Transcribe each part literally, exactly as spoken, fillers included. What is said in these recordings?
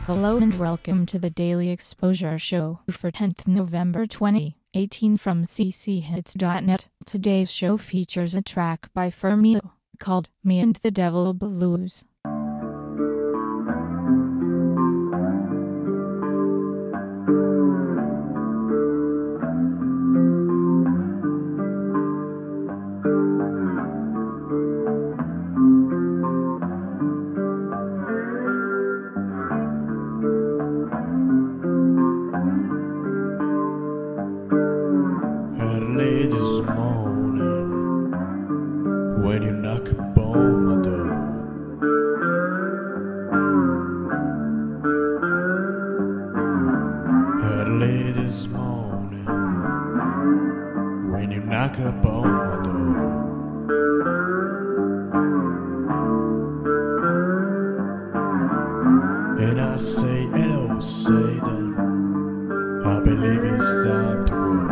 Hello and welcome to the Daily Exposure Show for tenth November twenty eighteen from c c hits dot net. Today's show features a track by Fermio called Me and the Devil Blues. Early this morning, when you knock upon my door, early this morning, when you knock upon my door, and I say hello, Satan, I believe it's time to go.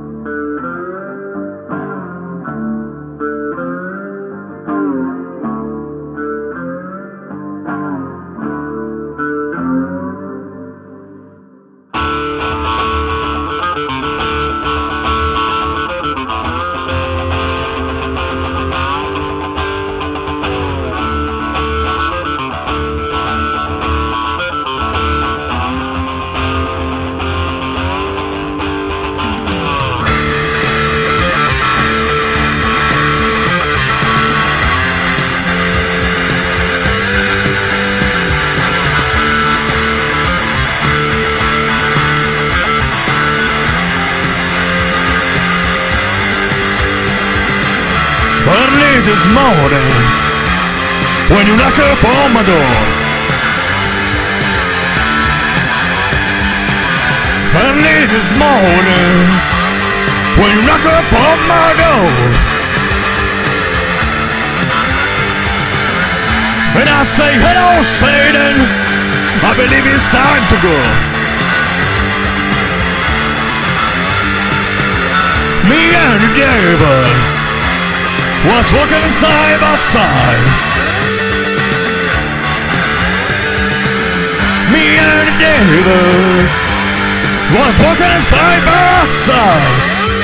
Early this morning, when you knock upon my door, early this morning, when you knock upon my door, and I say hello, Satan, I believe it's time to go. Me and the devil was walking side by side. Me and the devil was walking side by side.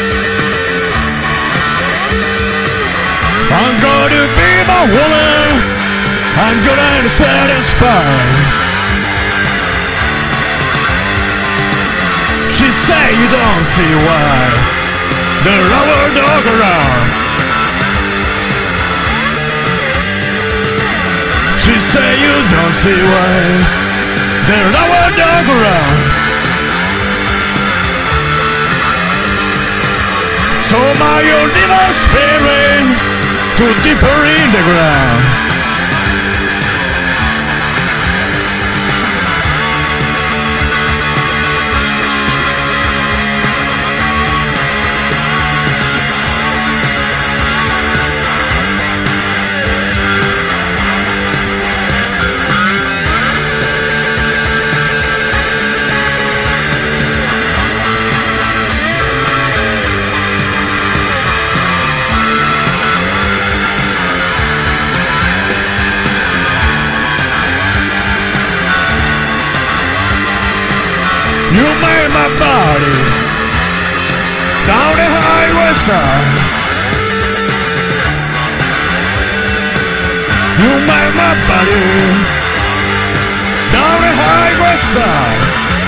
I'm gonna be my woman, I'm gonna satisfy. She say you don't see why the rubber dog around. She say you don't see why there's no one dog around. So my old evil spirit too deeper in the ground. You made my body down the highway side. You made my body down the highway side.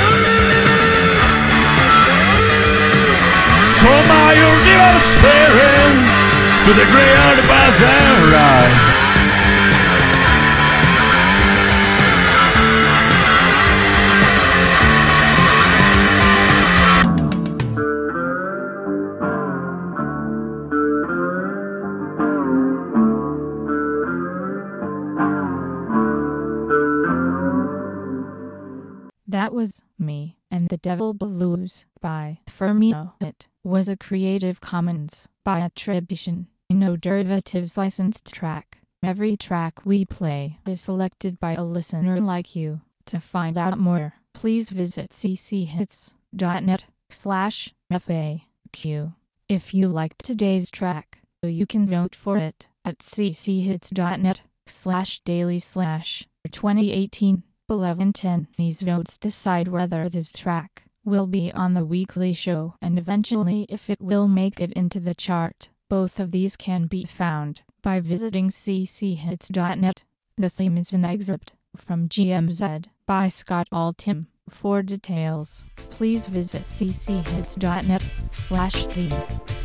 So my evil spirit to the graveyard bus and ride. That was Me and the Devil Blues by Fermio. It was a Creative Commons by attribution, no derivatives licensed track. Every track we play is selected by a listener like you. To find out more, please visit c c hits dot net slash F A Q. If you liked today's track, you can vote for it at c c hits dot net slash daily slash twenty eighteen. eleven ten. These votes decide whether this track will be on the weekly show and eventually if it will make it into the chart. Both of these can be found by visiting c c hits dot net. The theme is an excerpt from G M Z by Scott Altham. For details, please visit c c hits dot net slash theme.